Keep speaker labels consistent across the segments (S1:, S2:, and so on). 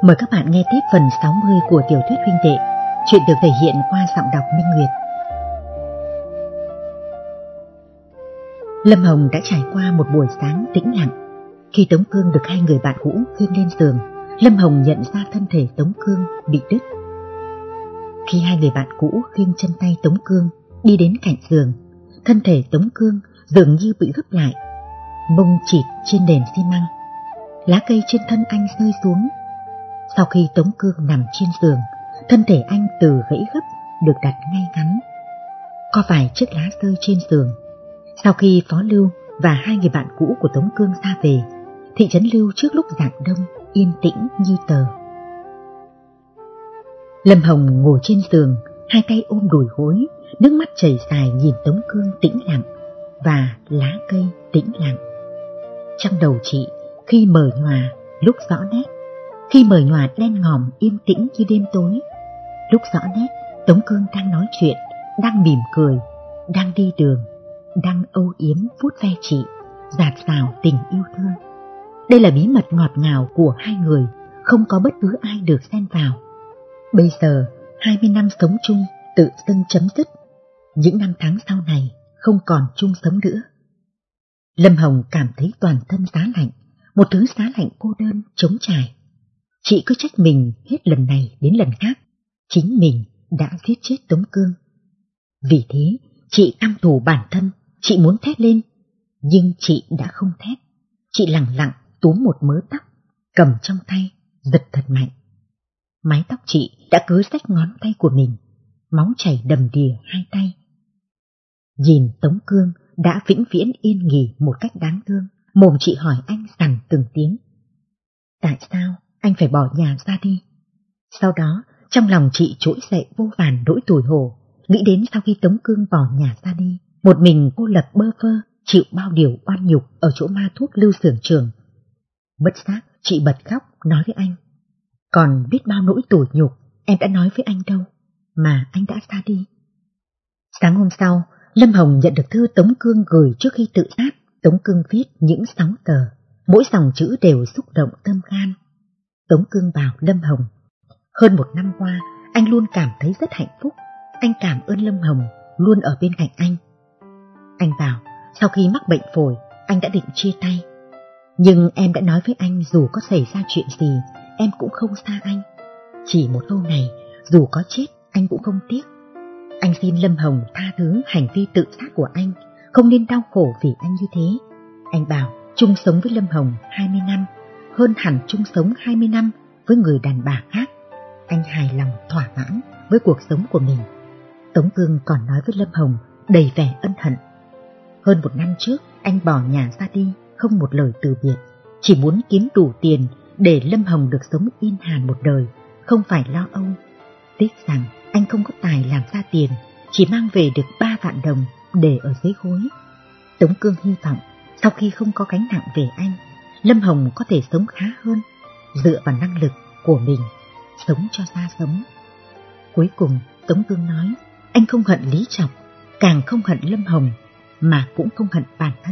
S1: Mời các bạn nghe tiếp phần 60 của tiểu thuyết huynh đệ. Chuyện được thể hiện qua giọng đọc Minh Nguyệt. Lâm Hồng đã trải qua một buổi sáng tĩnh lặng. Khi Tống Cương được hai người bạn cũ khiêng lên giường, Lâm Hồng nhận ra thân thể Tống Cương bị đứt. Khi hai người bạn cũ khiêng chân tay Tống Cương đi đến cạnh giường, thân thể Tống Cương dường như bị gấp lại, mông chịt trên nền xi măng. Lá cây trên thân anh rơi xuống. Sau khi Tống Cương nằm trên giường, thân thể anh từ gãy gấp được đặt ngay ngắn. Có vài chiếc lá rơi trên giường. Sau khi Phó Lưu và hai người bạn cũ của Tống Cương ra về, thị trấn Lưu trước lúc rạng đông yên tĩnh như tờ. Lâm Hồng ngồi trên giường, hai tay ôm đùi gối, nước mắt chảy dài nhìn Tống Cương tĩnh lặng và lá cây tĩnh lặng. Trong đầu chị, khi mờ nhòa lúc rõ nét, khi mờ nhòa đen ngòm yên tĩnh như đêm tối, lúc rõ nét Tống Cương đang nói chuyện, đang mỉm cười, đang đi đường, đang âu yếm vuốt ve chị, dạt dào tình yêu thương. Đây là bí mật ngọt ngào của hai người, không có bất cứ ai được xen vào. Bây giờ 20 năm sống chung tự dưng chấm dứt, những năm tháng sau này không còn chung sống nữa. Lâm Hồng cảm thấy toàn thân giá lạnh, một thứ giá lạnh cô đơn, trống trải. Chị cứ trách mình hết lần này đến lần khác, chính mình đã giết chết Tống Cương. Vì thế, chị căm thù bản thân, chị muốn thét lên, nhưng chị đã không thét. Chị lẳng lặng túm một mớ tóc, cầm trong tay, giật thật mạnh. Mái tóc chị đã cứa rách ngón tay của mình, máu chảy đầm đìa hai tay. Nhìn Tống Cương đã vĩnh viễn yên nghỉ một cách đáng thương, mồm chị hỏi anh dằn từng tiếng. Tại sao anh phải bỏ nhà ra đi? Sau đó, trong lòng chị trỗi dậy vô vàn nỗi tủi hổ, nghĩ đến sau khi Tống Cương bỏ nhà ra đi, một mình cô lập bơ vơ, chịu bao điều oan nhục ở chỗ ma thuốc Lưu xưởng trường. Bất giác, chị bật khóc nói với anh. Còn biết bao nỗi tủi nhục em đã nói với anh đâu, mà anh đã ra đi. Sáng hôm sau, Lâm Hồng nhận được thư Tống Cương gửi trước khi tự sát. Tống Cương viết những 6 tờ, mỗi dòng chữ đều xúc động tâm gan. Tống Cương bảo Lâm Hồng, hơn một năm qua, anh luôn cảm thấy rất hạnh phúc. Anh cảm ơn Lâm Hồng luôn ở bên cạnh anh. Anh bảo, sau khi mắc bệnh phổi, anh đã định chia tay. Nhưng em đã nói với anh dù có xảy ra chuyện gì, em cũng không xa anh. Chỉ một câu này, dù có chết, anh cũng không tiếc. Anh xin Lâm Hồng tha thứ hành vi tự sát của anh, không nên đau khổ vì anh như thế. Anh bảo, chung sống với Lâm Hồng 20 năm, hơn hẳn chung sống 20 năm với người đàn bà khác. Anh hài lòng thỏa mãn với cuộc sống của mình. Tống Cương còn nói với Lâm Hồng đầy vẻ ân hận. Hơn một năm trước, anh bỏ nhà ra đi, không một lời từ biệt, chỉ muốn kiếm đủ tiền để Lâm Hồng được sống yên hàn một đời, không phải lo âu. Tiếc rằng anh không có tài làm ra tiền, chỉ mang về được 3 vạn đồng để ở dưới gối. Tống Cương hy vọng sau khi không có gánh nặng về anh, Lâm Hồng có thể sống khá hơn, dựa vào năng lực của mình, sống cho ra sống. Cuối cùng, Tống Cương nói, anh không hận Lý Trọng, càng không hận Lâm Hồng, mà cũng không hận bản thân.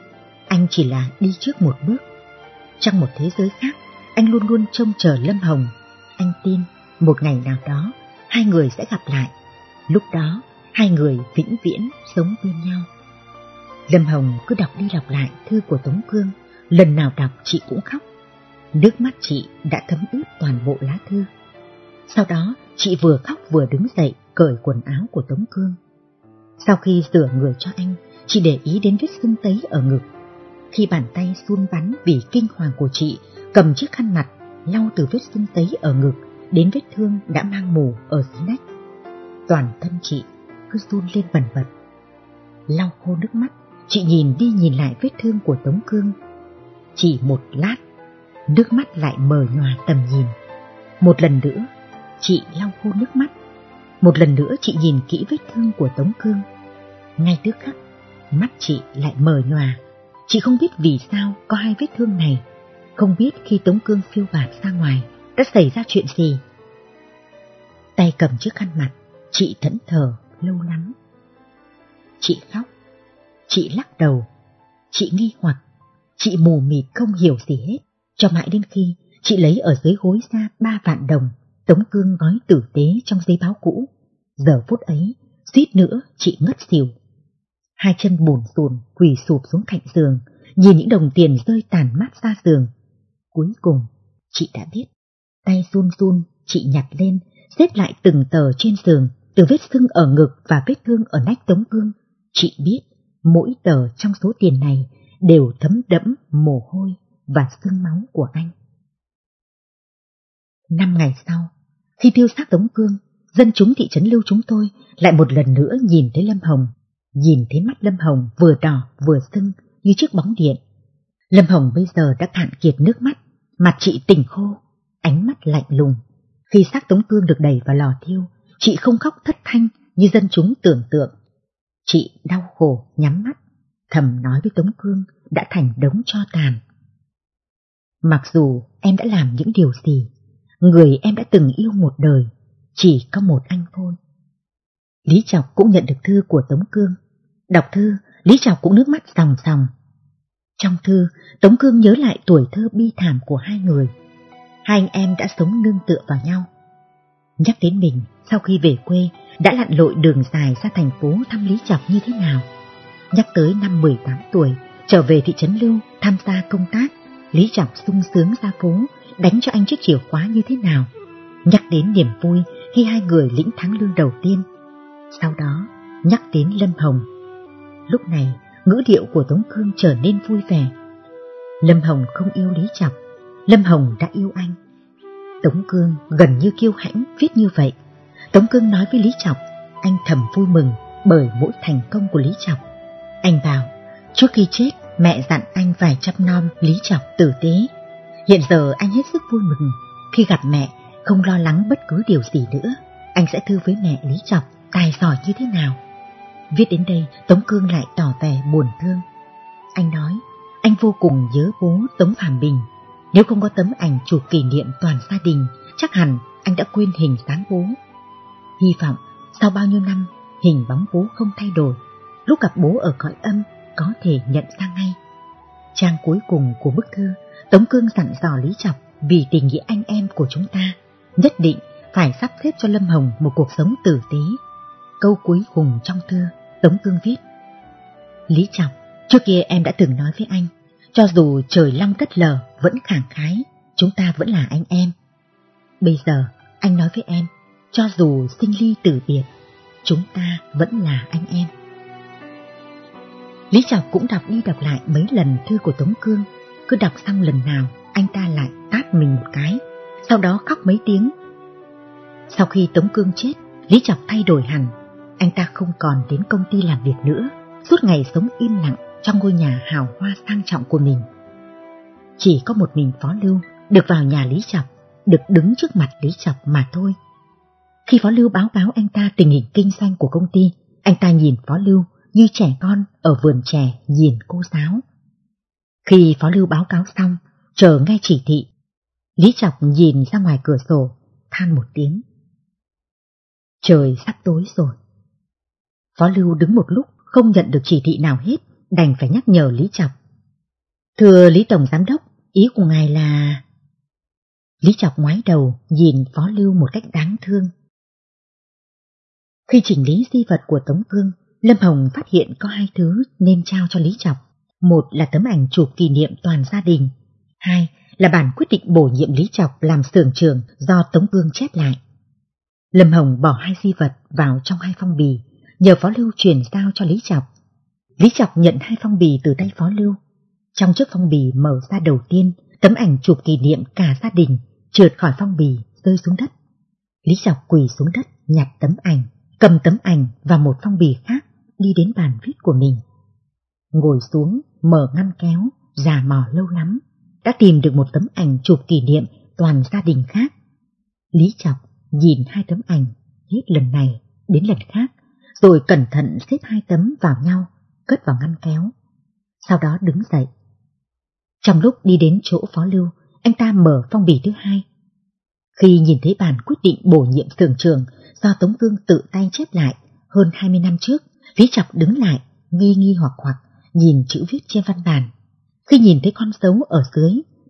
S1: Anh chỉ là đi trước một bước. Trong một thế giới khác, anh luôn luôn trông chờ Lâm Hồng. Anh tin một ngày nào đó, hai người sẽ gặp lại. Lúc đó, hai người vĩnh viễn sống bên nhau. Lâm Hồng cứ đọc đi đọc lại thư của Tống Cương, lần nào đọc chị cũng khóc. Nước mắt chị đã thấm ướt toàn bộ lá thư. Sau đó, chị vừa khóc vừa đứng dậy cởi quần áo của Tống Cương. Sau khi rửa người cho anh, chị để ý đến vết sưng tấy ở ngực. Khi bàn tay run bắn vì kinh hoàng của chị, cầm chiếc khăn mặt, lau từ vết sưng tấy ở ngực đến vết thương đã mang mù ở dưới nách. Toàn thân chị cứ run lên bần bật. Lau khô nước mắt, chị nhìn đi nhìn lại vết thương của Tống Cương. Chỉ một lát, nước mắt lại mờ nhòa tầm nhìn. Một lần nữa, chị lau khô nước mắt. Một lần nữa chị nhìn kỹ vết thương của Tống Cương. Ngay tức khắc, mắt chị lại mờ nhòa. Chị không biết vì sao có hai vết thương này, không biết khi Tống Cương phiêu bạt ra ngoài đã xảy ra chuyện gì. Tay cầm chiếc khăn mặt, chị thẫn thờ lâu lắm. Chị khóc, chị lắc đầu, chị nghi hoặc, chị mù mịt không hiểu gì hết, cho mãi đến khi Chị lấy ở dưới gối ra 3 vạn đồng, Tống Cương gói tử tế trong giấy báo cũ. Giờ phút ấy, suýt nữa chị ngất xỉu. Hai chân bủn rủn quỳ sụp xuống cạnh giường, nhìn những đồng tiền rơi tàn mát ra giường. Cuối cùng, chị đã biết. Tay run run, chị nhặt lên, xếp lại từng tờ trên giường, từ vết sưng ở ngực và vết thương ở nách Tống Cương. Chị biết, mỗi tờ trong số tiền này đều thấm đẫm mồ hôi và xương máu của anh. 5 ngày sau, khi tiêu xác Tống Cương, dân chúng thị trấn Lưu chúng tôi lại một lần nữa nhìn thấy Lâm Hồng. Nhìn thấy mắt Lâm Hồng vừa đỏ vừa sưng như chiếc bóng điện. Lâm Hồng bây giờ đã cạn kiệt nước mắt, mặt chị tỉnh khô, ánh mắt lạnh lùng. Khi xác Tống Cương được đẩy vào lò thiêu, chị không khóc thất thanh như dân chúng tưởng tượng. Chị đau khổ nhắm mắt, thầm nói với Tống Cương đã thành đống tro tàn. Mặc dù em đã làm những điều gì, người em đã từng yêu một đời, chỉ có một anh thôi. Lý Chọc cũng nhận được thư của Tống Cương. Đọc thư, Lý Chọc cũng nước mắt ròng ròng. Trong thư, Tống Cương nhớ lại tuổi thơ bi thảm của hai người. Hai anh em đã sống nương tựa vào nhau. Nhắc đến mình, sau khi về quê, đã lặn lội đường dài ra thành phố thăm Lý Chọc như thế nào. Nhắc tới năm 18 tuổi, trở về thị trấn Lưu tham gia công tác, Lý Chọc sung sướng ra phố, đánh cho anh chiếc chìa khóa như thế nào. Nhắc đến niềm vui khi hai người lĩnh tháng lương đầu tiên. Sau đó, nhắc đến Lâm Hồng. Lúc này, ngữ điệu của Tống Cương trở nên vui vẻ. Lâm Hồng không yêu Lý Chọc, Lâm Hồng đã yêu anh. Tống Cương gần như kiêu hãnh viết như vậy. Tống Cương nói với Lý Chọc, anh thầm vui mừng bởi mỗi thành công của Lý Chọc. Anh bảo, trước khi chết, mẹ dặn anh phải chăm nom Lý Chọc tử tế. Hiện giờ anh hết sức vui mừng, khi gặp mẹ không lo lắng bất cứ điều gì nữa. Anh sẽ thưa với mẹ Lý Chọc tài giỏi như thế nào. Viết đến đây, Tống Cương lại tỏ vẻ buồn thương. Anh nói, anh vô cùng nhớ bố Tống Phạm Bình. Nếu không có tấm ảnh chụp kỷ niệm toàn gia đình, chắc hẳn anh đã quên hình dáng bố. Hy vọng sau bao nhiêu năm, hình bóng bố không thay đổi. Lúc gặp bố ở cõi âm, có thể nhận ra ngay. Trang cuối cùng của bức thư, Tống Cương dặn dò Lý Chọc vì tình nghĩa anh em của chúng ta, nhất định phải sắp xếp cho Lâm Hồng một cuộc sống tử tế. Câu cuối cùng trong thư, Tống Cương viết: Lý Chọc, trước kia em đã từng nói với anh, cho dù trời long đất lở vẫn khẳng khái, chúng ta vẫn là anh em. Bây giờ anh nói với em, cho dù sinh ly tử biệt, chúng ta vẫn là anh em. Lý Chọc cũng đọc đi đọc lại mấy lần thư của Tống Cương, cứ đọc xong lần nào anh ta lại tát mình một cái, sau đó khóc mấy tiếng. Sau khi Tống Cương chết, Lý Chọc thay đổi hẳn, anh ta không còn đến công ty làm việc nữa, suốt ngày sống im lặng trong ngôi nhà hào hoa sang trọng của mình. Chỉ có một mình Phó Lưu được vào nhà Lý Chọc, được đứng trước mặt Lý Chọc mà thôi. Khi Phó Lưu báo cáo anh ta tình hình kinh doanh của công ty, anh ta nhìn Phó Lưu như trẻ con ở vườn trẻ nhìn cô giáo. Khi Phó Lưu báo cáo xong, chờ nghe chỉ thị, Lý Chọc nhìn ra ngoài cửa sổ, than một tiếng. Trời sắp tối rồi. Phó Lưu đứng một lúc không nhận được chỉ thị nào hết, đành phải nhắc nhở Lý Chọc. Thưa Lý Tổng Giám Đốc, ý của ngài là... Lý Chọc ngoái đầu nhìn Phó Lưu một cách đáng thương. Khi chỉnh lý di vật của Tống Cương, Lâm Hồng phát hiện có hai thứ nên trao cho Lý Chọc. Một là tấm ảnh chụp kỷ niệm toàn gia đình. Hai là bản quyết định bổ nhiệm Lý Chọc làm xưởng trưởng do Tống Cương chép lại. Lâm Hồng bỏ hai di vật vào trong hai phong bì, nhờ Phó Lưu chuyển giao cho Lý Chọc. Lý Chọc nhận hai phong bì từ tay Phó Lưu. Trong chiếc phong bì mở ra đầu tiên, tấm ảnh chụp kỷ niệm cả gia đình trượt khỏi phong bì rơi xuống đất. Lý Chọc quỳ xuống đất nhặt tấm ảnh, cầm tấm ảnh và một phong bì khác đi đến bàn viết của mình. Ngồi xuống, mở ngăn kéo, rà mò lâu lắm, đã tìm được một tấm ảnh chụp kỷ niệm toàn gia đình khác. Lý Chọc nhìn hai tấm ảnh hết lần này đến lần khác, rồi cẩn thận xếp hai tấm vào nhau, cất vào ngăn kéo. Sau đó đứng dậy. Trong lúc đi đến chỗ Phó Lưu, anh ta mở phong bì thứ hai. Khi nhìn thấy bản quyết định bổ nhiệm xưởng trưởng do Tống Cương tự tay chép lại hơn 20 năm trước, Lý Chọc đứng lại, nghi hoặc nhìn chữ viết trên văn bản. Khi nhìn thấy con dấu ở dưới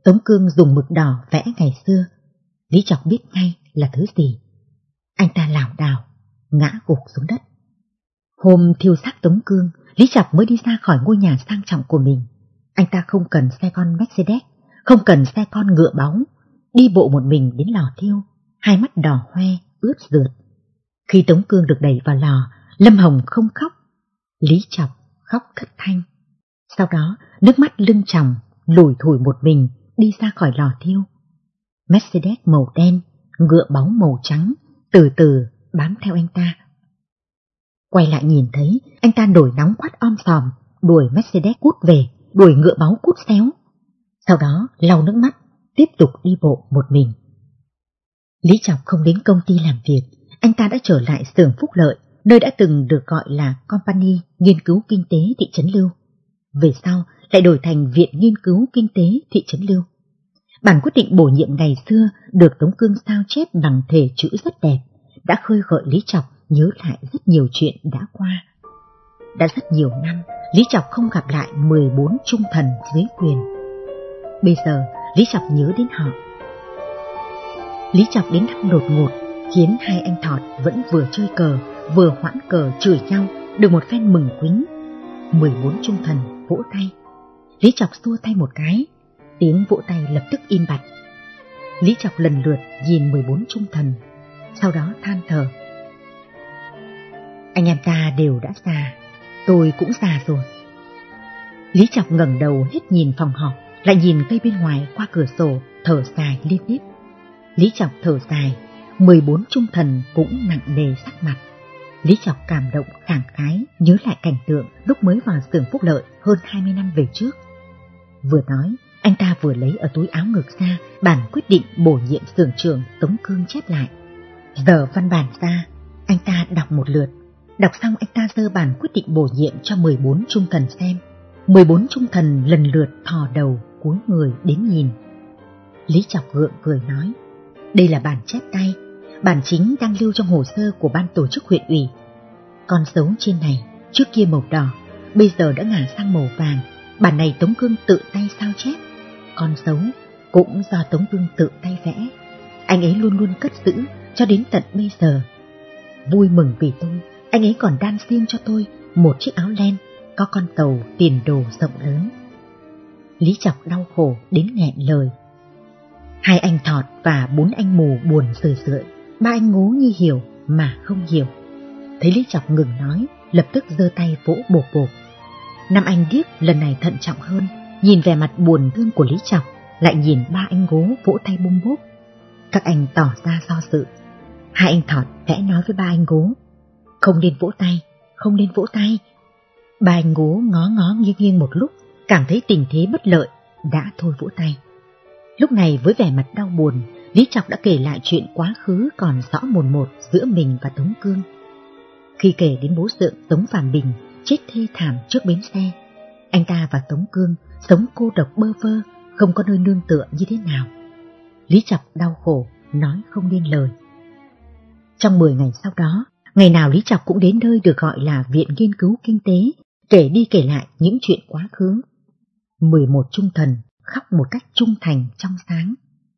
S1: Tống Cương dùng mực đỏ vẽ ngày xưa. Lý Chọc biết ngay là thứ gì. Anh ta lảo đảo, ngã gục xuống đất. Hôm thiêu xác Tống Cương, Lý Chọc mới đi ra khỏi ngôi nhà sang trọng của mình. Anh ta không cần xe con Mercedes, không cần xe con ngựa báu, đi bộ một mình đến lò thiêu, hai mắt đỏ hoe, ướt rượt. Khi Tống Cương được đẩy vào lò, Lâm Hồng không khóc, Lý Chọc khóc thất thanh. Sau đó, nước mắt lưng tròng, lủi thủi một mình đi ra khỏi lò thiêu. Mercedes màu đen, ngựa báu màu trắng, từ từ bám theo anh ta. Quay lại nhìn thấy, anh ta nổi nóng quát om sòm, đuổi Mercedes cút về, đuổi ngựa báu cút xéo. Sau đó lau nước mắt, tiếp tục đi bộ một mình. Lý Chọc không đến công ty làm việc, anh ta đã trở lại xưởng Phúc Lợi, nơi đã từng được gọi là Company Nghiên cứu Kinh tế Thị trấn Lưu. Về sau lại đổi thành Viện Nghiên cứu Kinh tế Thị trấn Lưu. Bản quyết định bổ nhiệm ngày xưa được Tống Cương sao chép bằng thể chữ rất đẹp, đã khơi gợi Lý Chọc nhớ lại rất nhiều chuyện đã qua. Đã rất nhiều năm, Lý Chọc không gặp lại 14 trung thần dưới quyền. Bây giờ, Lý Chọc nhớ đến họ. Lý Chọc đến thăm đột ngột, khiến hai anh Thọt vẫn vừa chơi cờ, vừa hoãn cờ chửi nhau, được một phen mừng quính. 14 trung thần vỗ tay. Lý Chọc xua tay một cái, tiếng vỗ tay lập tức im bặt. Lý Chọc lần lượt nhìn 14 trung thần, sau đó than thở. Anh em ta đều đã già, tôi cũng già rồi. Lý Chọc ngẩng đầu hết nhìn phòng họp, lại nhìn cây bên ngoài qua cửa sổ, thở dài liên tiếp. Lý Chọc thở dài, 14 trung thần cũng nặng nề sắc mặt. Lý Chọc cảm động khẳng khái nhớ lại cảnh tượng lúc mới vào xưởng Phúc Lợi hơn 20 năm về trước. Vừa nói, anh ta vừa lấy ở túi áo ngực ra bản quyết định bổ nhiệm xưởng trưởng Tống Cương chép lại. Giờ văn bản ra, anh ta đọc một lượt. Đọc xong anh ta giơ bản quyết định bổ nhiệm cho 14 trung thần xem. 14 trung thần lần lượt thò đầu cúi người đến nhìn. Lý Chọc gượng cười nói, đây là bản chép tay, bản chính đang lưu trong hồ sơ của ban tổ chức huyện ủy. Con dấu trên này trước kia màu đỏ, bây giờ đã ngả sang màu vàng. Bản này Tống Cương tự tay sao chép. Con dấu cũng do Tống Cương tự tay vẽ. Anh ấy luôn luôn cất giữ cho đến tận bây giờ. Vui mừng vì tôi, anh ấy còn đan xiên cho tôi một chiếc áo len có con tàu tiền đồ rộng lớn. Lý Chọc đau khổ đến nghẹn lời. Hai anh Thọt và 4 anh mù buồn rười rượi, 3 anh ngố như hiểu mà không hiểu. Thấy Lý Chọc ngừng nói, lập tức giơ tay vỗ bộp bộp. 5 anh điếc lần này thận trọng hơn, nhìn vẻ mặt buồn thương của Lý Chọc, lại nhìn 3 anh gố vỗ tay bum bốp. Các anh tỏ ra do dự. 2 anh Thọt khẽ nói với 3 anh gố, không nên vỗ tay, không nên vỗ tay. 3 anh gố ngó ngó nghiêng nghiêng một lúc, cảm thấy tình thế bất lợi, đã thôi vỗ tay. Lúc này với vẻ mặt đau buồn, Lý Chọc đã kể lại chuyện quá khứ còn rõ mồn một giữa mình và Tống Cương. Khi kể đến bố Dượng Tống Phàm Bình chết thê thảm trước bến xe, anh ta và Tống Cương sống cô độc bơ vơ, không có nơi nương tựa như thế nào. Lý Chọc đau khổ, nói không nên lời. Trong 10 ngày sau đó, ngày nào Lý Chọc cũng đến nơi được gọi là Viện Nghiên cứu Kinh tế, kể đi kể lại những chuyện quá khứ. 11 trung thần khóc một cách trung thành trong sáng.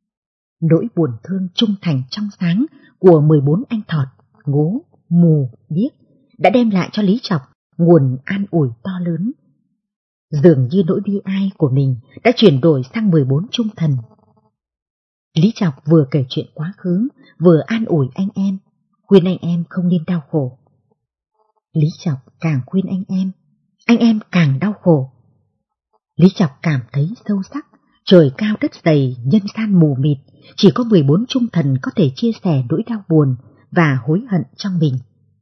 S1: Nỗi buồn thương trung thành trong sáng của 14 anh Thọt, ngố, mù, điếc đã đem lại cho Lý Chọc nguồn an ủi to lớn. Dường như nỗi bi ai của mình đã chuyển đổi sang 14 trung thần. Lý Chọc vừa kể chuyện quá khứ, vừa an ủi anh em, khuyên anh em không nên đau khổ. Lý Chọc càng khuyên anh em càng đau khổ. Lý Chọc cảm thấy sâu sắc, trời cao đất dày, nhân gian mù mịt, chỉ có 14 trung thần có thể chia sẻ nỗi đau buồn và hối hận trong mình.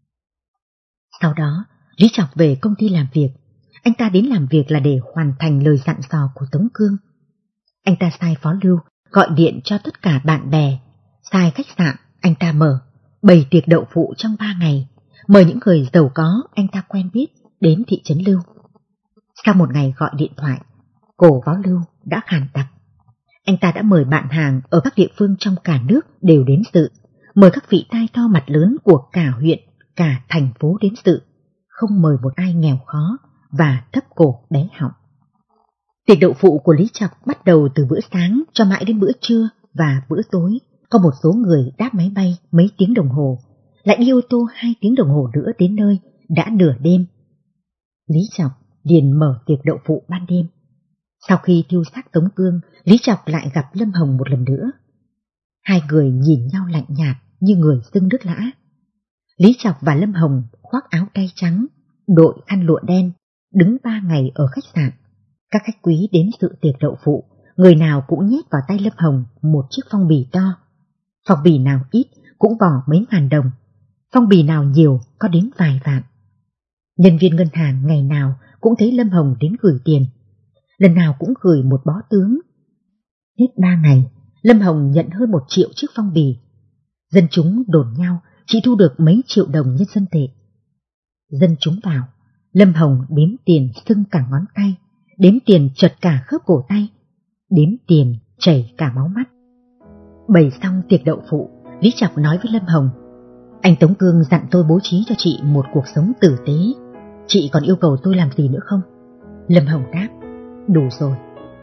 S1: Sau đó, Lý Chọc về công ty làm việc. Anh ta đến làm việc là để hoàn thành lời dặn dò của Tống Cương. Anh ta sai Phó Lưu gọi điện cho tất cả bạn bè, sai khách sạn anh ta mở, bày tiệc đậu phụ trong 3 ngày, mời những người giàu có anh ta quen biết đến thị trấn Lưu. Sau một ngày gọi điện thoại, cổ Phó Lưu đã khàn đặc. Anh ta đã mời bạn hàng ở các địa phương trong cả nước đều đến dự, mời các vị tai to mặt lớn của cả huyện, cả thành phố đến dự, không mời một ai nghèo khó và thấp cổ bé họng. Tiệc đậu phụ của Lý Chọc bắt đầu từ bữa sáng cho mãi đến bữa trưa và bữa tối. Có một số người đáp máy bay mấy tiếng đồng hồ, lại đi ô tô 2 tiếng đồng hồ nữa đến nơi, đã nửa đêm. Lý Chọc liền mở tiệc đậu phụ ban đêm. Sau khi thiêu xác Tống Cương, Lý Chọc lại gặp Lâm Hồng một lần nữa. Hai người nhìn nhau lạnh nhạt như người xưng nước lã. Lý Chọc và Lâm Hồng khoác áo tay trắng, đội khăn lụa đen, đứng 3 ngày ở khách sạn. Các khách quý đến dự tiệc đậu phụ, người nào cũng nhét vào tay Lâm Hồng một chiếc phong bì to. Phong bì nào ít cũng bỏ mấy ngàn đồng, phong bì nào nhiều có đến vài vạn. Nhân viên ngân hàng ngày nào cũng thấy Lâm Hồng đến gửi tiền, lần nào cũng gửi một bó tướng. Hết 3 ngày, Lâm Hồng nhận hơn 1 triệu chiếc phong bì. Dân chúng đồn nhau chỉ thu được mấy triệu đồng nhân dân tệ. Dân chúng vào, Lâm Hồng đếm tiền sưng cả ngón tay, đếm tiền chật cả khớp cổ tay, đếm tiền chảy cả máu mắt. Bày xong tiệc đậu phụ, Lý Chọc nói với Lâm Hồng: anh Tống Cương dặn tôi bố trí cho chị một cuộc sống tử tế. Chị còn yêu cầu tôi làm gì nữa không? Lâm Hồng đáp: đủ rồi.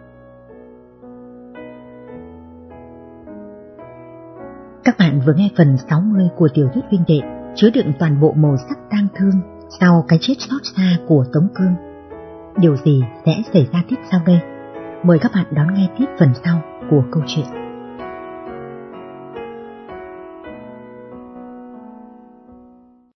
S1: Các bạn vừa nghe phần 60 của tiểu thuyết Huynh Đệ, chứa đựng toàn bộ màu sắc tang thương sau cái chết xót xa của Tống Cương. Điều gì sẽ xảy ra tiếp sau đây? Mời các bạn đón nghe tiếp phần sau của câu chuyện.